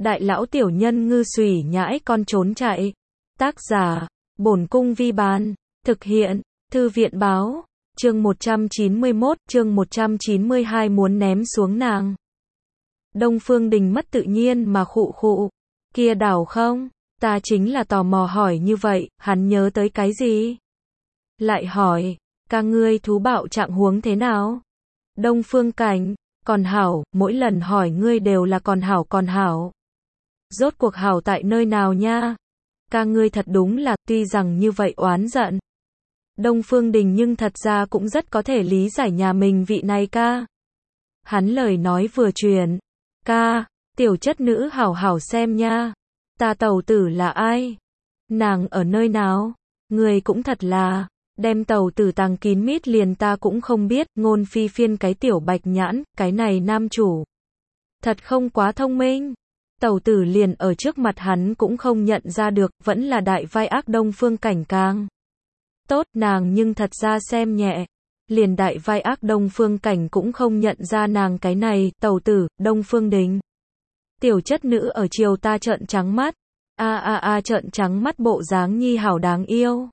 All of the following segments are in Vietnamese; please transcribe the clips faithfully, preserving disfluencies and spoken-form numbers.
Đại lão tiểu nhân ngư xùy nhãi con trốn chạy. Tác giả, Bổn Cung Vi Bán. Thực hiện, Thư viện Báo. Chương một trăm chín mươi mốt, chương một trăm chín mươi hai muốn ném xuống nàng. Đông Phương Đình mất tự nhiên mà khụ khụ. Kia đảo không? Ta chính là tò mò hỏi như vậy, hắn nhớ tới cái gì? Lại hỏi, ca ngươi thú bạo trạng huống thế nào? Đông Phương Cảnh, còn hảo, mỗi lần hỏi ngươi đều là còn hảo còn hảo. Rốt cuộc hảo tại nơi nào nha? Ca ngươi thật đúng là, tuy rằng như vậy oán giận. Đông Phương Đình nhưng thật ra cũng rất có thể lý giải nhà mình vị này ca. Hắn lời nói vừa truyền, ca, tiểu chất nữ hảo hảo xem nha. Ta tẩu tử là ai? Nàng ở nơi nào? Người cũng thật là, đem tẩu tử tàng kín mít liền ta cũng không biết, ngôn phi phiên cái tiểu bạch nhãn, cái này nam chủ. Thật không quá thông minh. Tẩu tử liền ở trước mặt hắn cũng không nhận ra được, vẫn là đại vai ác Đông Phương Cảnh càng tốt, nàng nhưng thật ra xem nhẹ. Liền đại vai ác Đông Phương Cảnh cũng không nhận ra nàng cái này, tẩu tử, Đông Phương Đình. Tiểu chất nữ ở chiều ta trợn trắng mắt. A a a trợn trắng mắt bộ dáng nhi hảo đáng yêu.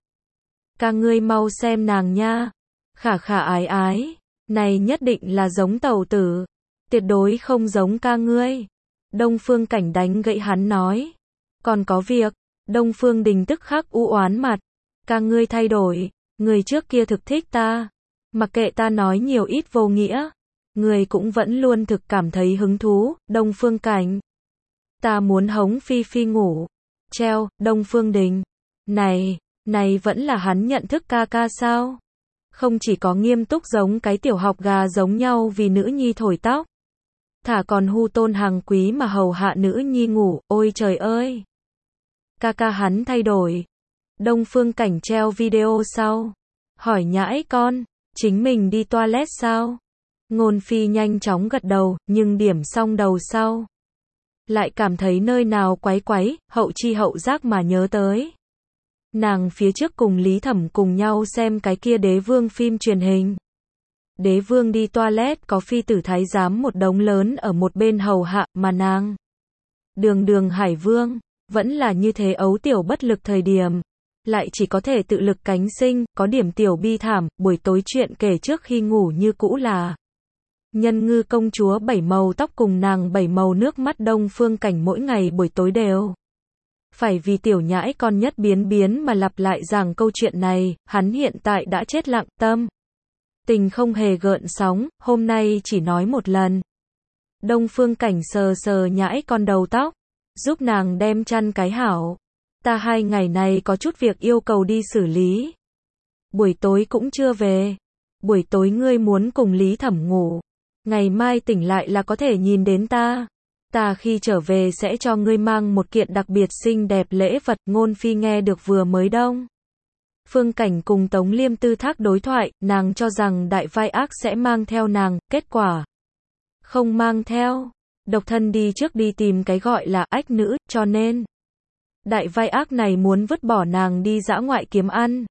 Ca ngươi mau xem nàng nha. Khả khả ái ái. Này nhất định là giống tẩu tử. Tuyệt đối không giống ca ngươi. Đông Phương Cảnh đánh gãy hắn nói. Còn có việc. Đông Phương Đình tức khắc u oán mặt. Ca ngươi thay đổi. Người trước kia thực thích ta. Mặc kệ ta nói nhiều ít vô nghĩa. Người cũng vẫn luôn thực cảm thấy hứng thú. Đông Phương Cảnh. Ta muốn hống Phi Phi ngủ. Treo, Đông Phương Đình. Này, này vẫn là hắn nhận thức ca ca sao? Không chỉ có nghiêm túc giống cái tiểu học gà giống nhau vì nữ nhi thổi tóc. Thả còn hu tôn hàng quý mà hầu hạ nữ nhi ngủ, ôi trời ơi. Ca ca hắn thay đổi. Đông Phương Cảnh treo video sau. Hỏi nhãi con, chính mình đi toilet sao? Ngôn phi nhanh chóng gật đầu, nhưng điểm xong đầu sau. Lại cảm thấy nơi nào quái quái, hậu chi hậu giác mà nhớ tới. Nàng phía trước cùng Lý Thẩm cùng nhau xem cái kia đế vương phim truyền hình. Đế vương đi toilet có phi tử thái giám một đống lớn ở một bên hầu hạ mà nàng. Đường đường hải vương, vẫn là như thế ấu tiểu bất lực thời điểm. Lại chỉ có thể tự lực cánh sinh, có điểm tiểu bi thảm, buổi tối chuyện kể trước khi ngủ như cũ là. Nhân ngư công chúa bảy màu tóc cùng nàng bảy màu nước mắt Đông Phương Cảnh mỗi ngày buổi tối đều. Phải vì tiểu nhãi con nhất biến biến mà lặp lại rằng câu chuyện này, hắn hiện tại đã chết lặng tâm. Tình không hề gợn sóng, hôm nay chỉ nói một lần. Đông Phương Cảnh sờ sờ nhãi con đầu tóc, giúp nàng đem chăn cái hảo. Ta hai ngày này có chút việc yêu cầu đi xử lý. Buổi tối cũng chưa về. Buổi tối ngươi muốn cùng Lý Thẩm ngủ. Ngày mai tỉnh lại là có thể nhìn đến ta. Ta khi trở về sẽ cho ngươi mang một kiện đặc biệt xinh đẹp lễ vật. Ngôn phi nghe được vừa mới đông. Phương Cảnh cùng Tống Liêm tư thác đối thoại, nàng cho rằng đại vai ác sẽ mang theo nàng, kết quả không mang theo. Độc thân đi trước đi tìm cái gọi là ách nữ, cho nên đại vai ác này muốn vứt bỏ nàng đi dã ngoại kiếm ăn.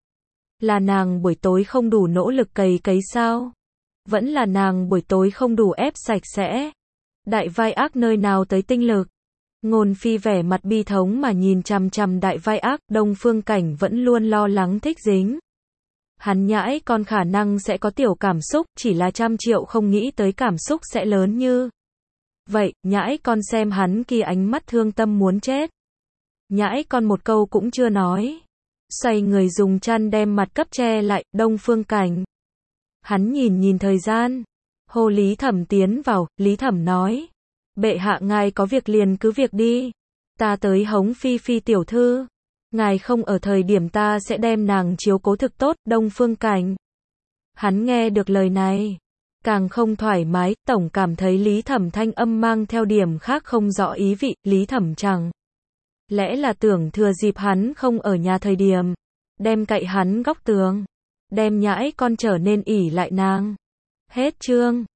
Là nàng buổi tối không đủ nỗ lực cày cấy sao? Vẫn là nàng buổi tối không đủ ép sạch sẽ. Đại vai ác nơi nào tới tinh lực? Ngôn phi vẻ mặt bi thống mà nhìn chằm chằm đại vai ác, Đông Phương Cảnh vẫn luôn lo lắng thích dính. Hắn nhãi con khả năng sẽ có tiểu cảm xúc, chỉ là trăm triệu không nghĩ tới cảm xúc sẽ lớn như. Vậy, nhãi con xem hắn kia ánh mắt thương tâm muốn chết. Nhãi con một câu cũng chưa nói. Xoay người dùng chăn đem mặt cấp che lại, Đông Phương Cảnh. Hắn nhìn nhìn thời gian. Hô Lý Thẩm tiến vào, Lý Thẩm nói. Bệ hạ ngài có việc liền cứ việc đi. Ta tới hống Phi Phi tiểu thư. Ngài không ở thời điểm ta sẽ đem nàng chiếu cố thực tốt, Đông Phương Cảnh. Hắn nghe được lời này. Càng không thoải mái, tổng cảm thấy Lý Thẩm thanh âm mang theo điểm khác không rõ ý vị, Lý Thẩm chẳng. Lẽ là tưởng thừa dịp hắn không ở nhà thời điểm. Đem cậy hắn góc tường. Đem nhãi con trở nên ỷ lại nàng. Hết chương.